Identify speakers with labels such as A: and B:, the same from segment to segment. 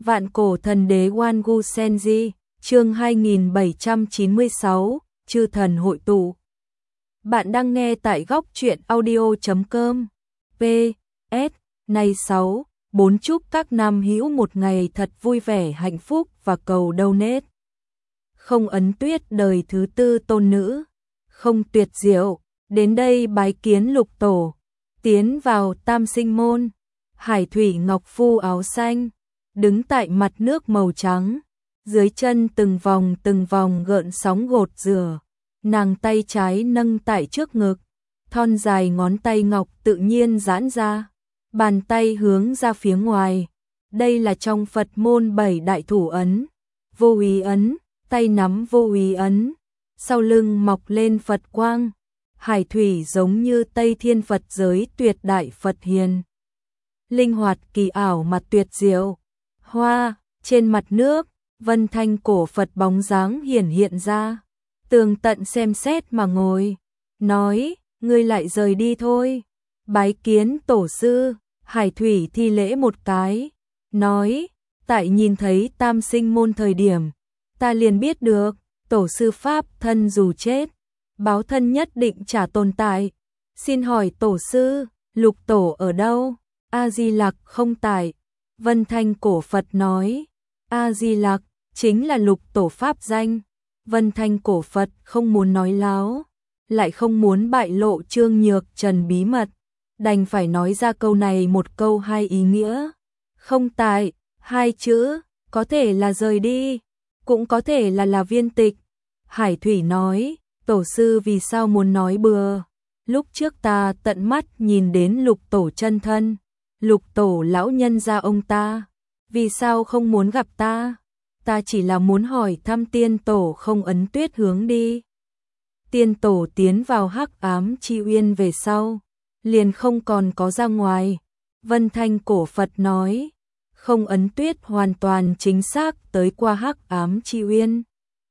A: Vạn cổ thần đế Wangu Senji, chương 2796, chư thần hội tụ. Bạn đang nghe tại góc truyện audio.com. PS, này 4 chúc các nam hữu một ngày thật vui vẻ hạnh phúc và cầu donate. Không ấn tuyết đời thứ tư tôn nữ, không tuyệt diệu, đến đây bái kiến lục tổ, tiến vào tam sinh môn, hải thủy ngọc phu áo xanh, đứng tại mặt nước màu trắng, dưới chân từng vòng gợn sóng gột rửa, nàng tay trái nâng tại trước ngực, thon dài ngón tay ngọc tự nhiên giãn ra, bàn tay hướng ra phía ngoài. Đây là trong Phật môn 7 đại thủ ấn, vô úy ấn, tay nắm vô úy ấn, sau lưng mọc lên Phật quang, hải thủy giống như Tây Thiên Phật giới tuyệt đại Phật hiền. Linh hoạt kỳ ảo mà tuyệt diệu. Hoa, trên mặt nước, vân thanh cổ Phật bóng dáng hiện ra. Tường tận xem xét mà ngồi, nói, ngươi lại rời đi thôi. Bái kiến tổ sư, hải thủy thi lễ một cái, nói, tại nhìn thấy tam sinh môn thời điểm, ta liền biết được, tổ sư pháp thân dù chết, báo thân nhất định chả tồn tại. Xin hỏi tổ sư, lục tổ ở đâu? A-di-lặc không tại. Vân thanh cổ Phật nói, A-di-lặc chính là lục tổ pháp danh. Vân thanh cổ Phật không muốn nói láo, lại không muốn bại lộ Trương Nhược Trần bí mật, đành phải nói ra câu này một câu hai ý nghĩa. Không tại, hai chữ, có thể là rời đi, cũng có thể là viên tịch. Hải thủy nói, tổ sư vì sao muốn nói bừa? Lúc trước ta tận mắt nhìn đến lục tổ chân thân, lục tổ lão nhân gia ông ta, vì sao không muốn gặp ta? Ta chỉ là muốn hỏi thăm tiên tổ không ấn tuyết hướng đi. Tiên tổ tiến vào hắc ám chi uyên về sau, liền không còn có ra ngoài. Vân thanh cổ Phật nói, không ấn tuyết hoàn toàn chính xác tới qua hắc ám chi uyên.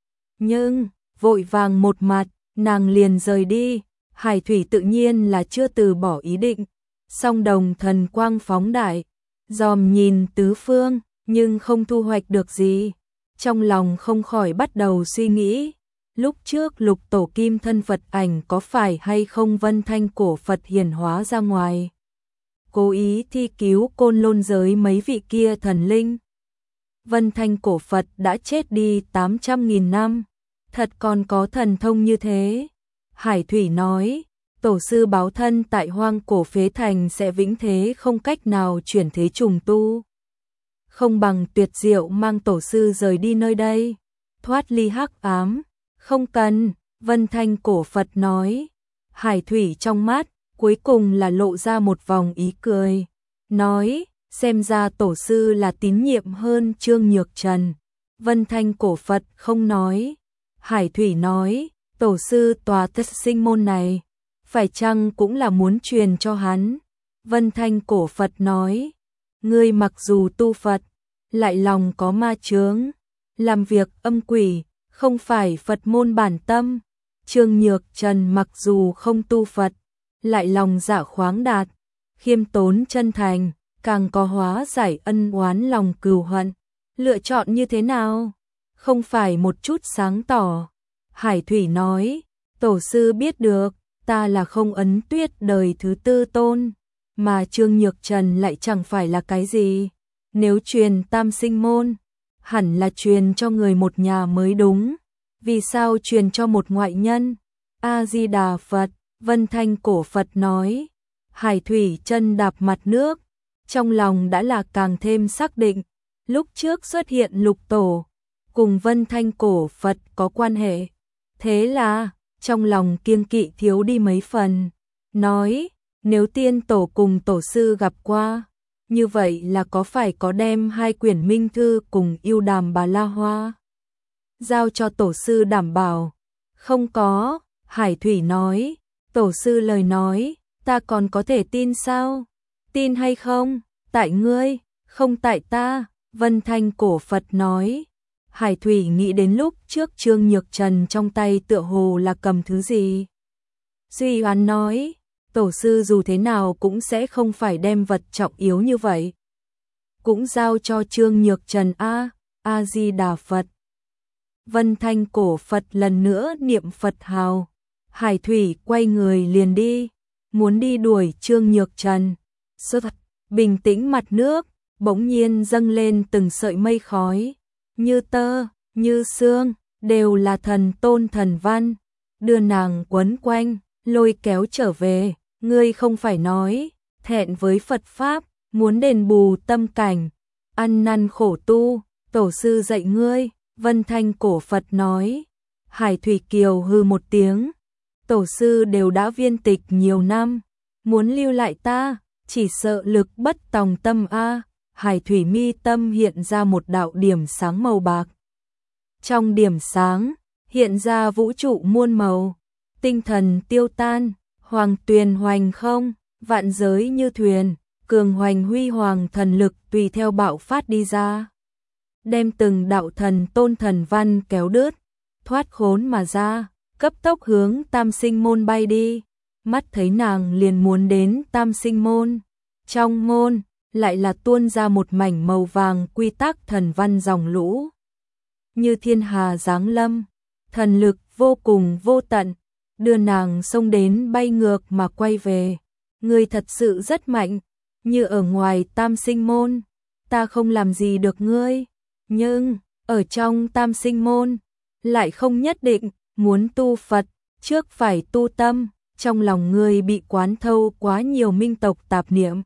A: Nhưng, vội vàng một mặt, nàng liền rời đi. Hải thủy tự nhiên là chưa từ bỏ ý định, song đồng thần quang phóng đại, dòm nhìn tứ phương, nhưng không thu hoạch được gì. Trong lòng không khỏi bắt đầu suy nghĩ, lúc trước lục tổ kim thân Phật ảnh có phải hay không vân thanh cổ Phật hiển hóa ra ngoài, cố ý thi cứu côn lôn giới mấy vị kia thần linh. Vân thanh cổ Phật đã chết đi 800.000 năm, thật còn có thần thông như thế. Hải thủy nói, tổ sư báo thân tại hoang cổ phế thành sẽ vĩnh thế không cách nào chuyển thế trùng tu. Không bằng tuyệt diệu mang tổ sư rời đi nơi đây, thoát ly hắc ám. Không cần, vân thanh cổ Phật nói. Hải thủy trong mắt, cuối cùng là lộ ra một vòng ý cười, nói, xem ra tổ sư là tín nhiệm hơn Trương Nhược Trần. Vân thanh cổ Phật không nói. Hải thủy nói, tổ sư tòa tất sinh môn này, phải chăng cũng là muốn truyền cho hắn? Vân thanh cổ Phật nói, ngươi mặc dù tu Phật, lại lòng có ma chướng, làm việc âm quỷ, không phải Phật môn bản tâm. Trương Nhược Trần mặc dù không tu Phật, lại lòng dạ khoáng đạt, khiêm tốn chân thành, càng có hóa giải ân oán lòng cừu hận. Lựa chọn như thế nào? Không phải một chút sáng tỏ. Hải thủy nói, tổ sư biết được, ta là không ấn tuyết đời thứ tư tôn, mà Trương Nhược Trần lại chẳng phải là cái gì. Nếu truyền tam sinh môn, hẳn là truyền cho người một nhà mới đúng. Vì sao truyền cho một ngoại nhân? A-di-đà Phật, vân thanh cổ Phật nói. Hải thủy chân đạp mặt nước, trong lòng đã là càng thêm xác định. Lúc trước xuất hiện lục tổ, cùng vân thanh cổ Phật có quan hệ. Thế là, trong lòng kiêng kỵ thiếu đi mấy phần. Nói, nếu tiên tổ cùng tổ sư gặp qua, như vậy là có phải có đem 2 quyển minh thư cùng yêu đàm bà la hoa giao cho tổ sư đảm bảo? Không có. Hải thủy nói, tổ sư lời nói, ta còn có thể tin sao? Tin hay không, tại ngươi, không tại ta. Vân thanh cổ Phật nói. Hải thủy nghĩ đến lúc trước Trương Nhược Trần trong tay tựa hồ là cầm thứ gì. Duy Hoán nói, tổ sư dù thế nào cũng sẽ không phải đem vật trọng yếu như vậy cũng giao cho Trương Nhược Trần A Di Đà Phật. Vân Thanh cổ Phật lần nữa niệm Phật hào. Hải Thủy quay người liền đi, muốn đi đuổi Trương Nhược Trần. Bình tĩnh mặt nước, bỗng nhiên dâng lên từng sợi mây khói, như tơ, như sương, đều là thần tôn thần văn, đưa nàng quấn quanh, lôi kéo trở về. Ngươi không phải nói, thẹn với Phật Pháp, muốn đền bù tâm cảnh, ăn năn khổ tu, tổ sư dạy ngươi. Vân Thanh cổ Phật nói. Hải Thủy Kiều hừ một tiếng, tổ sư đều đã viên tịch nhiều năm, muốn lưu lại ta, chỉ sợ lực bất tòng tâm a. Hải Thủy mi tâm hiện ra một đạo điểm sáng màu bạc. Trong điểm sáng, hiện ra vũ trụ muôn màu, tinh thần tiêu tan, hoàng tuyền hoành không, vạn giới như thuyền, cường hoành huy hoàng thần lực tùy theo bạo phát đi ra. Đem từng đạo thần tôn thần văn kéo đứt, thoát khốn mà ra, cấp tốc hướng Tam Sinh môn bay đi. Mắt thấy nàng liền muốn đến Tam Sinh môn, trong môn lại là tuôn ra một mảnh màu vàng quy tắc thần văn dòng lũ. Như thiên hà giáng lâm, thần lực vô cùng vô tận, đưa nàng xông đến bay ngược mà quay về. Ngươi thật sự rất mạnh, như ở ngoài Tam Sinh môn, ta không làm gì được ngươi. Nhưng, ở trong Tam Sinh môn, lại không nhất định, muốn tu Phật, trước phải tu tâm, trong lòng ngươi bị quán thâu quá nhiều minh tộc tạp niệm.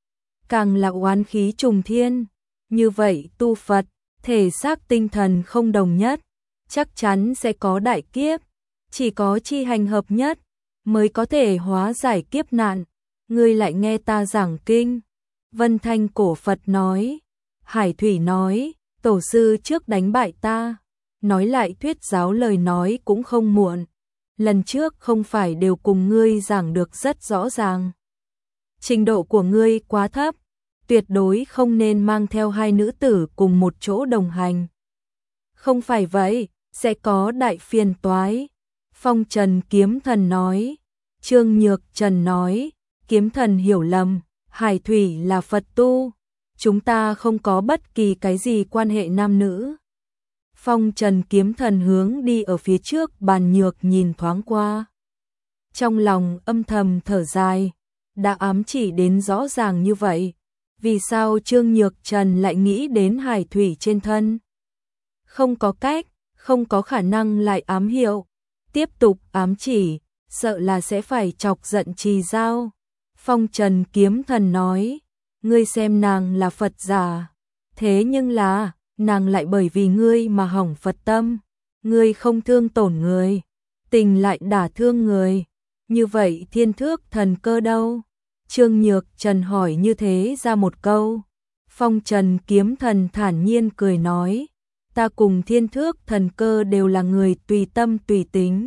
A: Càng là oán khí trùng thiên, như vậy tu Phật, thể xác tinh thần không đồng nhất, chắc chắn sẽ có đại kiếp, chỉ có chi hành hợp nhất, mới có thể hóa giải kiếp nạn. Ngươi lại nghe ta giảng kinh. Vân Thanh cổ Phật nói. Hải Thủy nói, tổ sư trước đánh bại ta, nói lại thuyết giáo lời nói cũng không muộn. Lần trước không phải đều cùng ngươi giảng được rất rõ ràng. Trình độ của ngươi quá thấp, tuyệt đối không nên mang theo hai nữ tử cùng một chỗ đồng hành. Không phải vậy, sẽ có đại phiền toái. Phong Trần Kiếm Thần nói. Trương Nhược Trần nói, Kiếm Thần hiểu lầm, Hải Thủy là Phật tu, chúng ta không có bất kỳ cái gì quan hệ nam nữ. Phong Trần Kiếm Thần hướng đi ở phía trước bàn nhược nhìn thoáng qua. Trong lòng âm thầm thở dài, đã ám chỉ đến rõ ràng như vậy, vì sao Trương Nhược Trần lại nghĩ đến Hải Thủy trên thân? Không có cách, không có khả năng lại ám hiệu, tiếp tục ám chỉ, sợ là sẽ phải chọc giận Trì Giao. Phong Trần Kiếm Thần nói, ngươi xem nàng là Phật giả, thế nhưng là, nàng lại bởi vì ngươi mà hỏng Phật tâm, ngươi không thương tổn người, tình lại đả thương người, như vậy thiên thước thần cơ đâu? Trương Nhược Trần hỏi như thế ra một câu. Phong Trần Kiếm Thần thản nhiên cười nói, ta cùng thiên thước thần cơ đều là người tùy tâm tùy tính,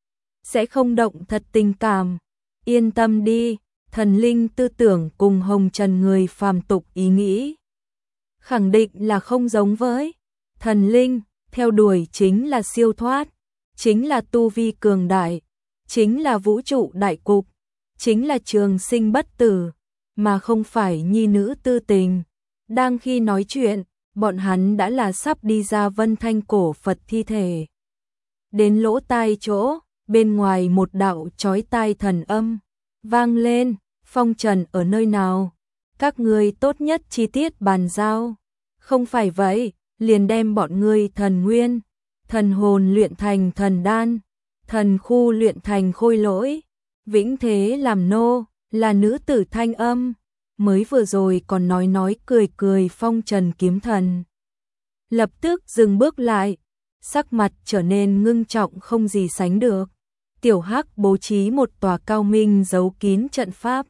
A: sẽ không động thật tình cảm, yên tâm đi. Thần linh tư tưởng cùng hồng trần người phàm tục ý nghĩ, khẳng định là không giống với thần linh, theo đuổi chính là siêu thoát, chính là tu vi cường đại, chính là vũ trụ đại cục, chính là trường sinh bất tử, mà không phải nhi nữ tư tình. Đang khi nói chuyện, bọn hắn đã là sắp đi ra Vân Thanh cổ Phật thi thể. Đến lỗ tai chỗ, bên ngoài một đạo chói tai thần âm vang lên. Phong Trần ở nơi nào? Các ngươi tốt nhất chi tiết bàn giao. Không phải vậy, liền đem bọn ngươi thần nguyên, thần hồn luyện thành thần đan, thần khu luyện thành khôi lỗi, vĩnh thế làm nô, là nữ tử thanh âm. Mới vừa rồi còn nói cười cười Phong Trần Kiếm Thần. Lập tức dừng bước lại, sắc mặt trở nên ngưng trọng không gì sánh được. Tiểu Hắc bố trí một tòa cao minh giấu kín trận pháp,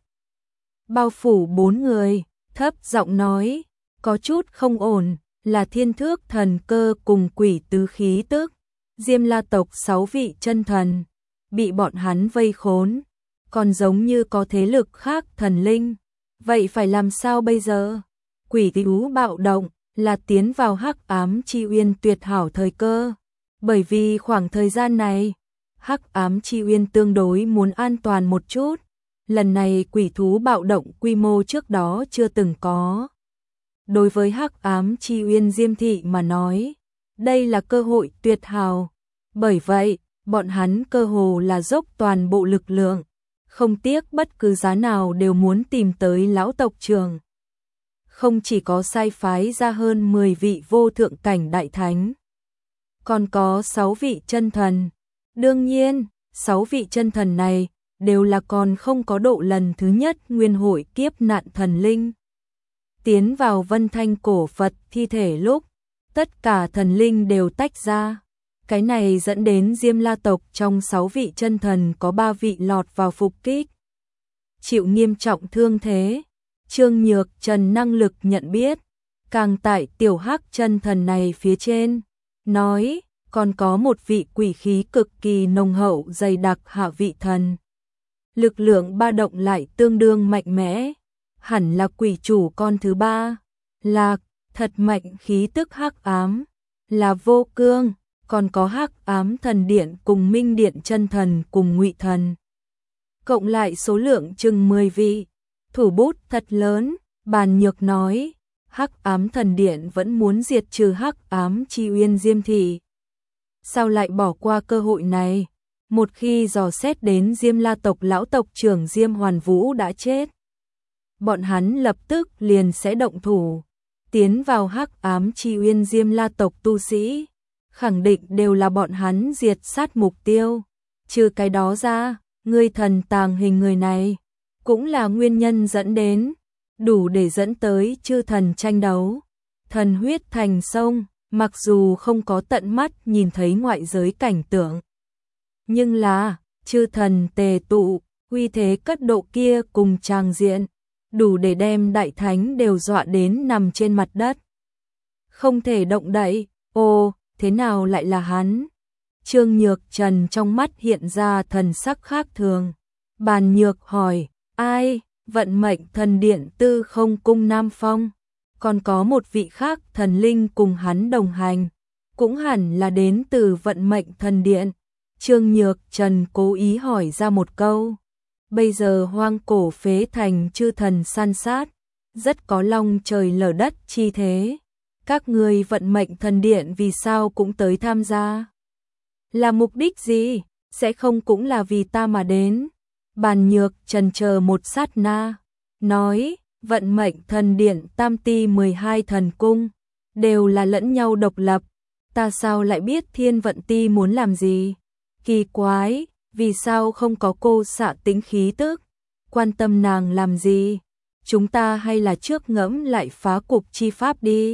A: bao phủ 4 người, thấp giọng nói, có chút không ổn, là thiên thước thần cơ cùng quỷ tứ khí tức, Diêm La tộc 6 vị chân thần, bị bọn hắn vây khốn, còn giống như có thế lực khác thần linh, vậy phải làm sao bây giờ? Quỷ tứ bạo động, là tiến vào hắc ám chi uyên tuyệt hảo thời cơ, bởi vì khoảng thời gian này, hắc ám chi uyên tương đối muốn an toàn một chút. Lần này quỷ thú bạo động quy mô trước đó chưa từng có. đối với Hắc Ám Chi Uyên Diêm Thị mà nói, đây là cơ hội tuyệt hảo. Bởi vậy, bọn hắn cơ hồ là dốc toàn bộ lực lượng, không tiếc bất cứ giá nào đều muốn tìm tới lão tộc trưởng. Không chỉ có sai phái ra hơn 10 vị vô thượng cảnh đại thánh, còn có 6 vị chân thần. Đương nhiên, 6 vị chân thần này đều là còn không có độ lần thứ nhất nguyên hội kiếp nạn thần linh. Tiến vào Vân Thanh cổ Phật thi thể lúc, tất cả thần linh đều tách ra. Cái này dẫn đến Diêm La tộc trong 6 vị chân thần có 3 vị lọt vào phục kích, chịu nghiêm trọng thương thế. Trương Nhược Trần năng lực nhận biết, càng tại tiểu hắc chân thần này phía trên, nói còn có một vị quỷ khí cực kỳ nồng hậu dày đặc hạ vị thần. Lực lượng ba động lại tương đương mạnh mẽ, hẳn là quỷ chủ con thứ 3, Lạc, thật mạnh khí tức hắc ám, là Vô Cương, còn có Hắc Ám Thần Điện cùng Minh Điện chân thần cùng Ngụy thần. Cộng lại số lượng chừng 10 vị, thủ bút thật lớn. Bàn Nhược nói, Hắc Ám Thần Điện vẫn muốn diệt trừ Hắc Ám Chi Uyên Diêm Thị. Sao lại bỏ qua cơ hội này? Một khi dò xét đến Diêm La tộc lão tộc trưởng Diêm Hoàn Vũ đã chết, bọn hắn lập tức liền sẽ động thủ, tiến vào Hắc Ám Chi Uyên Diêm La tộc tu sĩ, khẳng định đều là bọn hắn diệt sát mục tiêu. Trừ cái đó ra, ngươi thần tàng hình người này cũng là nguyên nhân dẫn đến, đủ để dẫn tới chư thần tranh đấu. Thần huyết thành sông, mặc dù không có tận mắt nhìn thấy ngoại giới cảnh tượng, nhưng là chư thần tề tụ, uy thế cất độ kia cùng tràng diện, đủ để đem đại thánh đều dọa đến nằm trên mặt đất, không thể động đậy. Ô, thế nào lại là hắn? Trương Nhược Trần trong mắt hiện ra thần sắc khác thường. Bàn Nhược hỏi, ai? Vận mệnh thần điện Tư Không cung Nam Phong, còn có một vị khác thần linh cùng hắn đồng hành, cũng hẳn là đến từ vận mệnh thần điện. Trương Nhược Trần cố ý hỏi ra một câu. Bây giờ hoang cổ phế thành chư thần san sát, rất có long trời lở đất chi thế. Các người vận mệnh thần điện vì sao cũng tới tham gia? Là mục đích gì? Sẽ không cũng là vì ta mà đến? Bàn Nhược Trần chờ một sát na, nói, vận mệnh thần điện tam ti 12 thần cung, đều là lẫn nhau độc lập. Ta sao lại biết thiên vận ti muốn làm gì? Kỳ quái, vì sao không có cô xạ tính khí tức? Quan tâm nàng làm gì? Chúng ta hay là trước ngẫm lại phá cục chi pháp đi.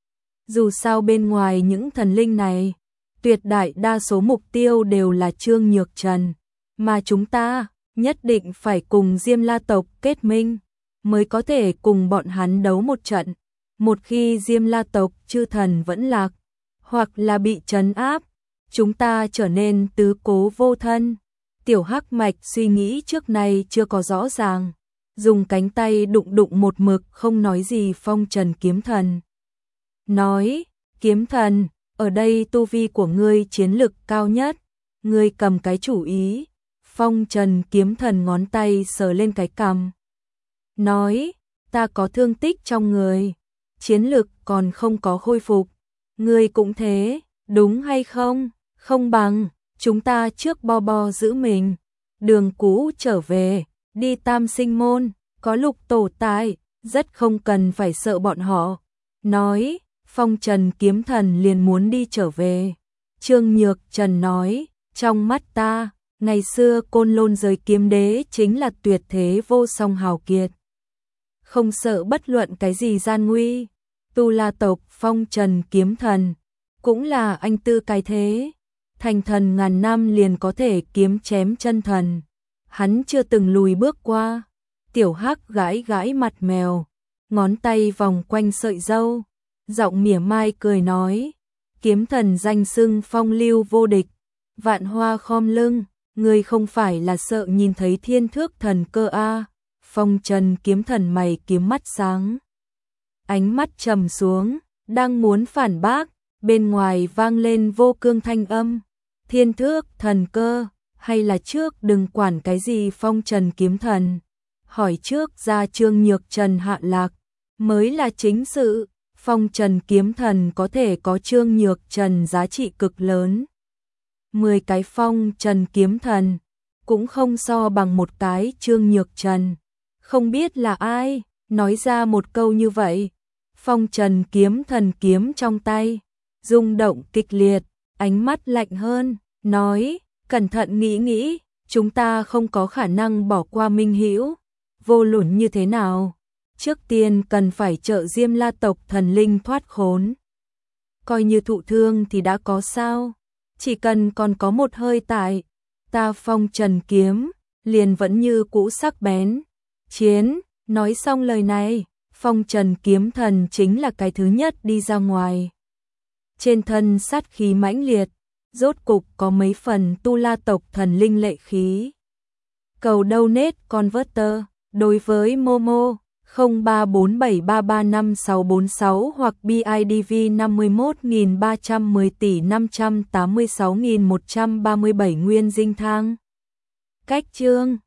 A: Dù sao bên ngoài những thần linh này, tuyệt đại đa số mục tiêu đều là Trương Nhược Trần, mà chúng ta nhất định phải cùng Diêm La tộc kết minh, mới có thể cùng bọn hắn đấu một trận. Một khi Diêm La tộc chư thần vẫn lạc, hoặc là bị trấn áp, chúng ta trở nên tứ cố vô thân. Tiểu Hắc Mạch suy nghĩ trước nay chưa có rõ ràng, dùng cánh tay đụng đụng một mực không nói gì Phong Trần Kiếm Thần. Nói, Kiếm Thần, ở đây tu vi của ngươi chiến lực cao nhất, ngươi cầm cái chủ ý. Phong Trần Kiếm Thần ngón tay sờ lên cái cằm, nói, ta có thương tích trong người, chiến lực còn không có khôi phục, ngươi cũng thế, đúng hay không? Không bằng chúng ta trước bo bo giữ mình, đường cũ trở về, đi Tam Sinh môn, có Lục tổ tại, rất không cần phải sợ bọn họ. Nói, Phong Trần Kiếm Thần liền muốn đi trở về. Trương Nhược Trần nói, trong mắt ta, ngày xưa Côn Lôn giới kiếm đế chính là tuyệt thế vô song hào kiệt, không sợ bất luận cái gì gian nguy. Tu La tộc Phong Trần Kiếm Thần cũng là anh tư cái thế, thành thần ngàn năm liền có thể kiếm chém chân thần, hắn chưa từng lùi bước qua. Tiểu Hắc gãi gãi mặt mèo, ngón tay vòng quanh sợi râu, giọng mỉa mai cười nói, Kiếm Thần danh xưng phong lưu vô địch, vạn hoa khom lưng, ngươi không phải là sợ nhìn thấy thiên thước thần cơ a? Phong Trần Kiếm Thần mày kiếm mắt sáng, ánh mắt trầm xuống, đang muốn phản bác, bên ngoài vang lên Vô Cương thanh âm, thiên thước thần cơ, hay là trước đừng quản cái gì Phong Trần Kiếm Thần, hỏi trước ra Trương Nhược Trần hạ lạc, mới là chính sự. Phong trần kiếm thần có thể có Trương Nhược Trần giá trị cực lớn. 10 cái phong trần kiếm thần cũng không so bằng một cái Trương Nhược Trần. Không biết là ai nói ra một câu như vậy. Phong trần kiếm thần kiếm trong tay rung động kịch liệt, ánh mắt lạnh hơn, nói, cẩn thận nghĩ nghĩ, chúng ta không có khả năng bỏ qua Minh Hữu, vô luận như thế nào. Trước tiên cần phải trợ Diêm La tộc thần linh thoát khốn. Coi như thụ thương thì đã có sao, chỉ cần còn có một hơi tại, ta phong trần kiếm, liền vẫn như cũ sắc bén. Chiến, nói xong lời này, phong trần kiếm thần chính là cái thứ nhất đi ra ngoài. Trên thân sát khí mãnh liệt, rốt cục có mấy phần Tu La tộc thần linh lệ khí. Cầu donate converter, đối với Momo 0347335646 hoặc BIDV 51310 tỷ 586.137 nguyên dinh thang. Cách chương